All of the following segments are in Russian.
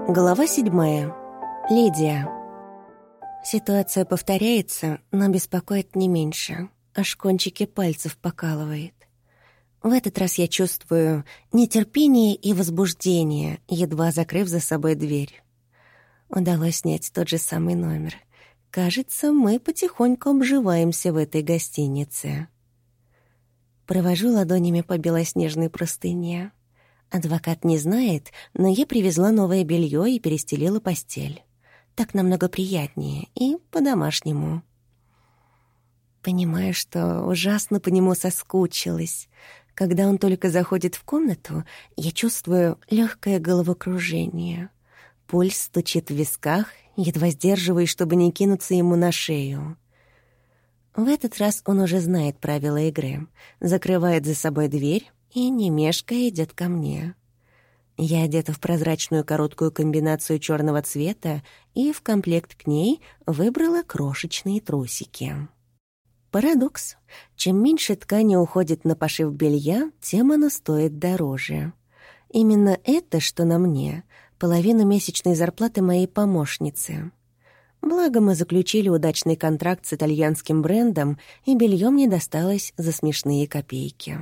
Глава 7. Лидия. Ситуация повторяется, но беспокоит не меньше. Аж кончики пальцев покалывает. В этот раз я чувствую нетерпение и возбуждение, едва закрыв за собой дверь. Удалось снять тот же самый номер. Кажется, мы потихоньку обживаемся в этой гостинице. Провожу ладонями по белоснежной простыне. Адвокат не знает, но я привезла новое белье и перестелила постель. Так намного приятнее и по-домашнему. Понимаю, что ужасно по нему соскучилась. Когда он только заходит в комнату, я чувствую легкое головокружение. Пульс стучит в висках, едва сдерживаюсь, чтобы не кинуться ему на шею. В этот раз он уже знает правила игры, закрывает за собой дверь и, не мешкая, идет ко мне. Я одета в прозрачную короткую комбинацию черного цвета и в комплект к ней выбрала крошечные трусики. Парадокс. Чем меньше ткани уходит на пошив белья, тем оно стоит дороже. Именно это, что на мне, половина месячной зарплаты моей помощницы. Благо мы заключили удачный контракт с итальянским брендом, и белье мне досталось за смешные копейки.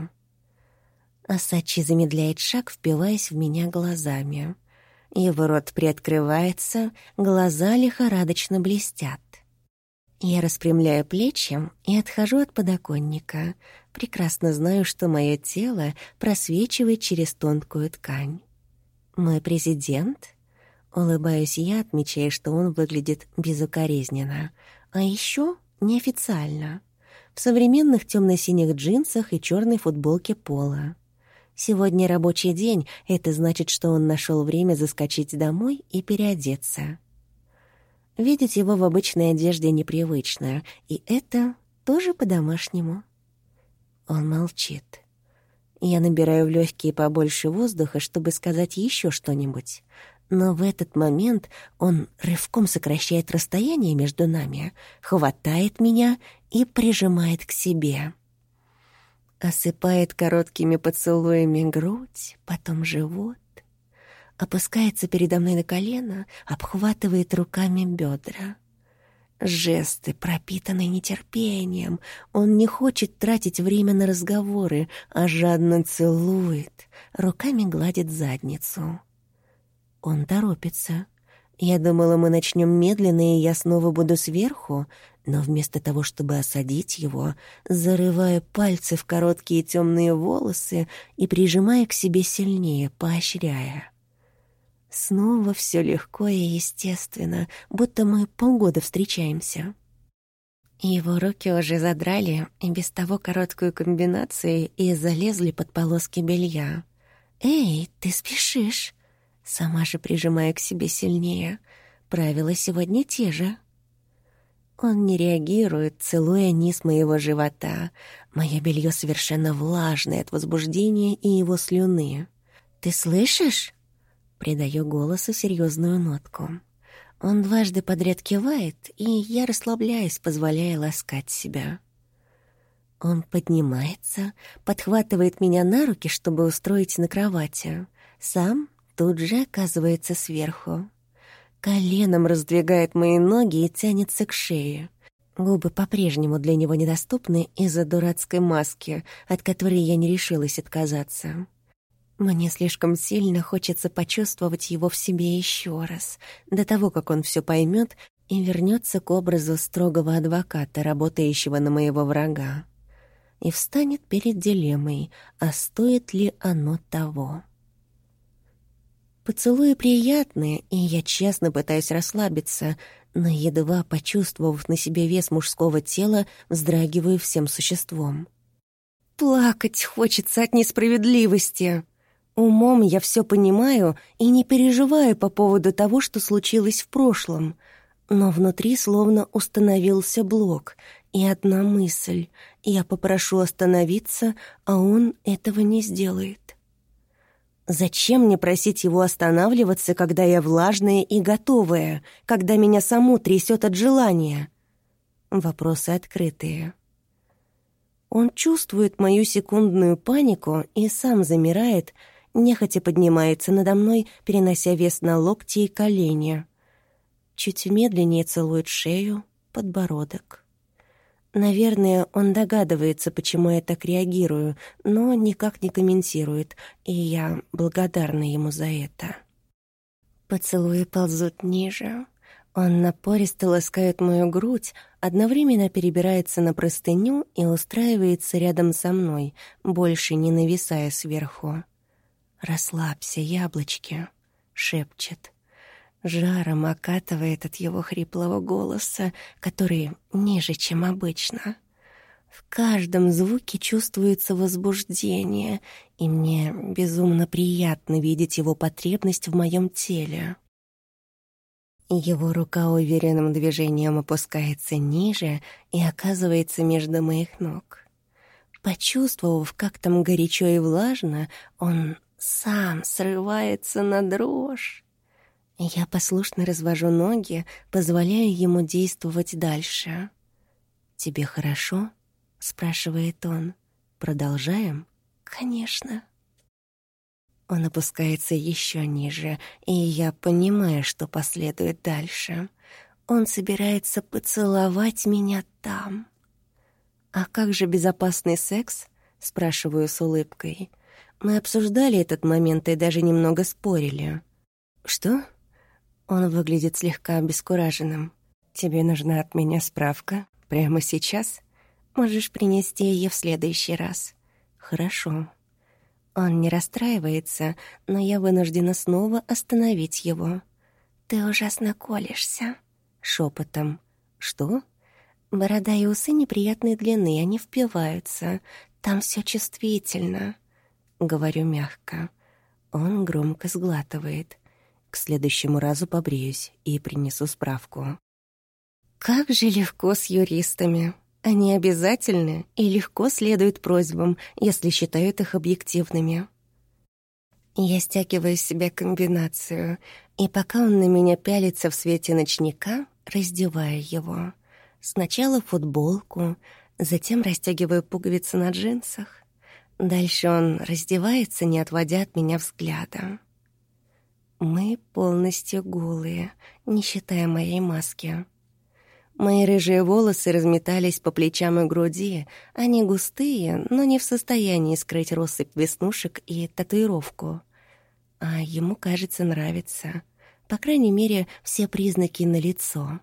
Асачи замедляет шаг, впиваясь в меня глазами. Его рот приоткрывается, глаза лихорадочно блестят. Я распрямляю плечи и отхожу от подоконника. Прекрасно знаю, что мое тело просвечивает через тонкую ткань. «Мой президент?» Улыбаюсь я, отмечая, что он выглядит безукоризненно. А еще неофициально. В современных темно-синих джинсах и черной футболке поло. Сегодня рабочий день, это значит, что он нашел время заскочить домой и переодеться. Видеть его в обычной одежде непривычно, и это тоже по-домашнему. Он молчит. Я набираю в легкие побольше воздуха, чтобы сказать еще что-нибудь. Но в этот момент он рывком сокращает расстояние между нами, хватает меня и прижимает к себе. Осыпает короткими поцелуями грудь, потом живот. Опускается передо мной на колено, обхватывает руками бедра. Жесты, пропитанные нетерпением. Он не хочет тратить время на разговоры, а жадно целует, руками гладит задницу. Он торопится. Я думала, мы начнем медленно, и я снова буду сверху, но вместо того, чтобы осадить его, зарывая пальцы в короткие темные волосы и прижимая к себе сильнее, поощряя. Снова все легко и естественно, будто мы полгода встречаемся. Его руки уже задрали и без того короткую комбинацию и залезли под полоски белья. «Эй, ты спешишь!» Сама же прижимая к себе сильнее. Правила сегодня те же. Он не реагирует, целуя низ моего живота. Мое белье совершенно влажное от возбуждения и его слюны. «Ты слышишь?» Придаю голосу серьезную нотку. Он дважды подряд кивает, и я расслабляюсь, позволяя ласкать себя. Он поднимается, подхватывает меня на руки, чтобы устроить на кровати. Сам тут же оказывается сверху. Коленом раздвигает мои ноги и тянется к шее. Губы по-прежнему для него недоступны из-за дурацкой маски, от которой я не решилась отказаться. Мне слишком сильно хочется почувствовать его в себе еще раз, до того, как он все поймет и вернется к образу строгого адвоката, работающего на моего врага, и встанет перед дилеммой, а стоит ли оно того. Поцелуи приятные, и я честно пытаюсь расслабиться, но, едва почувствовав на себе вес мужского тела, вздрагиваю всем существом. Плакать хочется от несправедливости. Умом я все понимаю и не переживаю по поводу того, что случилось в прошлом, но внутри словно установился блок, и одна мысль — я попрошу остановиться, а он этого не сделает. Зачем мне просить его останавливаться, когда я влажная и готовая, когда меня саму трясет от желания? Вопросы открытые. Он чувствует мою секундную панику и сам замирает, нехотя поднимается надо мной, перенося вес на локти и колени. Чуть медленнее целует шею, подбородок. Наверное, он догадывается, почему я так реагирую, но никак не комментирует, и я благодарна ему за это. Поцелуи ползут ниже. Он напористо ласкает мою грудь, одновременно перебирается на простыню и устраивается рядом со мной, больше не нависая сверху. «Расслабься, яблочки», — шепчет. Жаром окатывает от его хриплого голоса, который ниже, чем обычно. В каждом звуке чувствуется возбуждение, и мне безумно приятно видеть его потребность в моем теле. Его рука уверенным движением опускается ниже и оказывается между моих ног. Почувствовав, как там горячо и влажно, он сам срывается на дрожь. Я послушно развожу ноги, позволяя ему действовать дальше. «Тебе хорошо?» — спрашивает он. «Продолжаем?» «Конечно». Он опускается еще ниже, и я понимаю, что последует дальше. Он собирается поцеловать меня там. «А как же безопасный секс?» — спрашиваю с улыбкой. Мы обсуждали этот момент и даже немного спорили. «Что?» Он выглядит слегка обескураженным. «Тебе нужна от меня справка? Прямо сейчас? Можешь принести ее в следующий раз». «Хорошо». Он не расстраивается, но я вынуждена снова остановить его. «Ты ужасно колешься», — шепотом. «Что?» «Борода и усы неприятной длины, они впиваются. Там все чувствительно», — говорю мягко. Он громко сглатывает. «К следующему разу побреюсь и принесу справку». Как же легко с юристами. Они обязательны и легко следуют просьбам, если считают их объективными. Я стягиваю с себя комбинацию, и пока он на меня пялится в свете ночника, раздеваю его. Сначала футболку, затем расстегиваю пуговицы на джинсах. Дальше он раздевается, не отводя от меня взгляда. Мы полностью голые, не считая моей маски. Мои рыжие волосы разметались по плечам и груди. Они густые, но не в состоянии скрыть россыпь веснушек и татуировку. А ему, кажется, нравится. По крайней мере, все признаки налицо.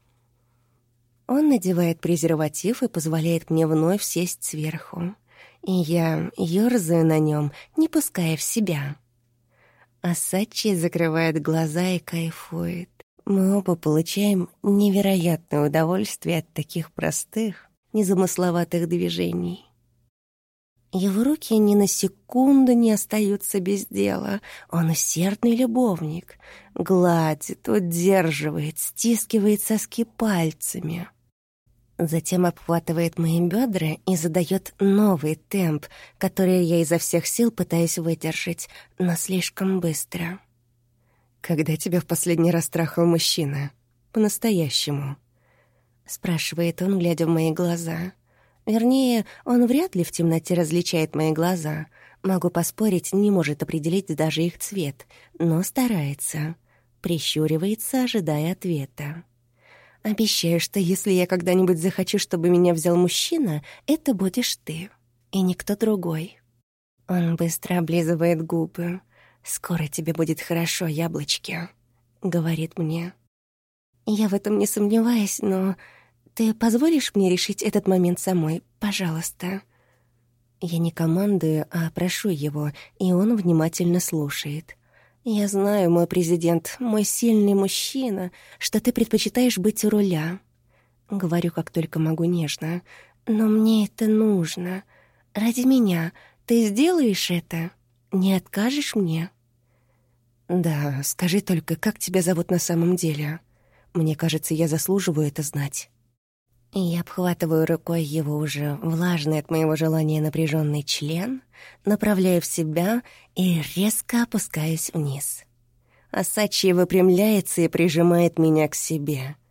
Он надевает презерватив и позволяет мне вновь сесть сверху. И я ёрзаю на нем, не пуская в себя. Асачи закрывает глаза и кайфует. Мы оба получаем невероятное удовольствие от таких простых, незамысловатых движений. Его руки ни на секунду не остаются без дела. Он усердный любовник. Гладит, удерживает, стискивает соски пальцами. Затем обхватывает мои бедра и задает новый темп, который я изо всех сил пытаюсь выдержать, но слишком быстро. «Когда тебя в последний раз трахал мужчина? По-настоящему?» — спрашивает он, глядя в мои глаза. Вернее, он вряд ли в темноте различает мои глаза. Могу поспорить, не может определить даже их цвет, но старается. Прищуривается, ожидая ответа. «Обещаю, что если я когда-нибудь захочу, чтобы меня взял мужчина, это будешь ты, и никто другой». Он быстро облизывает губы. «Скоро тебе будет хорошо, яблочки», — говорит мне. Я в этом не сомневаюсь, но ты позволишь мне решить этот момент самой, пожалуйста? Я не командую, а прошу его, и он внимательно слушает. Я знаю, мой президент, мой сильный мужчина, что ты предпочитаешь быть у руля. Говорю, как только могу, нежно. Но мне это нужно. Ради меня ты сделаешь это? Не откажешь мне? Да, скажи только, как тебя зовут на самом деле? Мне кажется, я заслуживаю это знать. Я обхватываю рукой его уже влажный от моего желания напряженный член, направляю в себя и резко опускаюсь вниз. Асачи выпрямляется и прижимает меня к себе.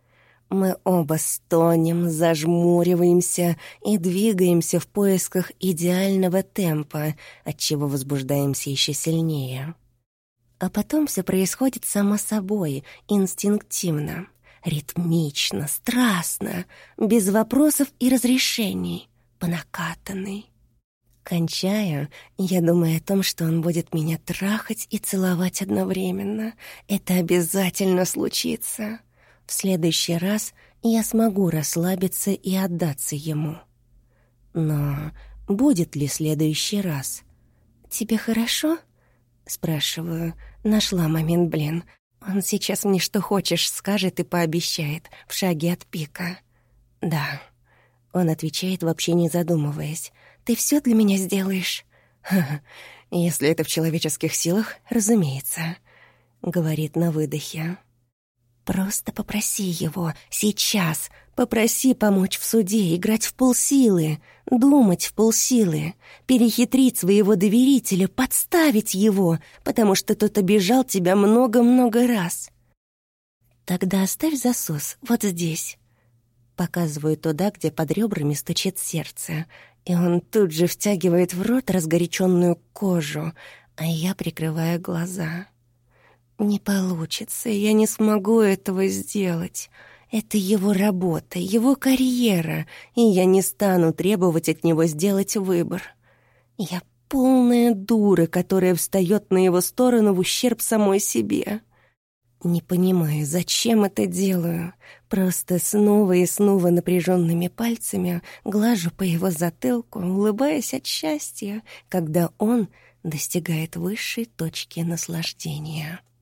Мы оба стонем, зажмуриваемся и двигаемся в поисках идеального темпа, отчего возбуждаемся еще сильнее. А потом все происходит само собой, инстинктивно, ритмично, страстно, без вопросов и разрешений, по накатанной. Кончая, я думаю о том, что он будет меня трахать и целовать одновременно. Это обязательно случится. В следующий раз я смогу расслабиться и отдаться ему. Но будет ли следующий раз? «Тебе хорошо?» — спрашиваю. Нашла момент, блин. Он сейчас мне что хочешь скажет и пообещает, в шаге от пика. «Да». Он отвечает, вообще не задумываясь. «Ты все для меня сделаешь?» «Ха-ха, если это в человеческих силах, разумеется», — говорит на выдохе. «Просто попроси его, сейчас, попроси помочь в суде, играть в полсилы, думать в полсилы, перехитрить своего доверителя, подставить его, потому что тот обижал тебя много-много раз. Тогда оставь засос вот здесь». Показываю туда, где под ребрами стучит сердце, и он тут же втягивает в рот разгоряченную кожу, а я прикрываю глаза. Не получится, я не смогу этого сделать. Это его работа, его карьера, и я не стану требовать от него сделать выбор. Я полная дура, которая встает на его сторону в ущерб самой себе. Не понимаю, зачем это делаю. Просто снова и снова напряженными пальцами глажу по его затылку, улыбаясь от счастья, когда он достигает высшей точки наслаждения.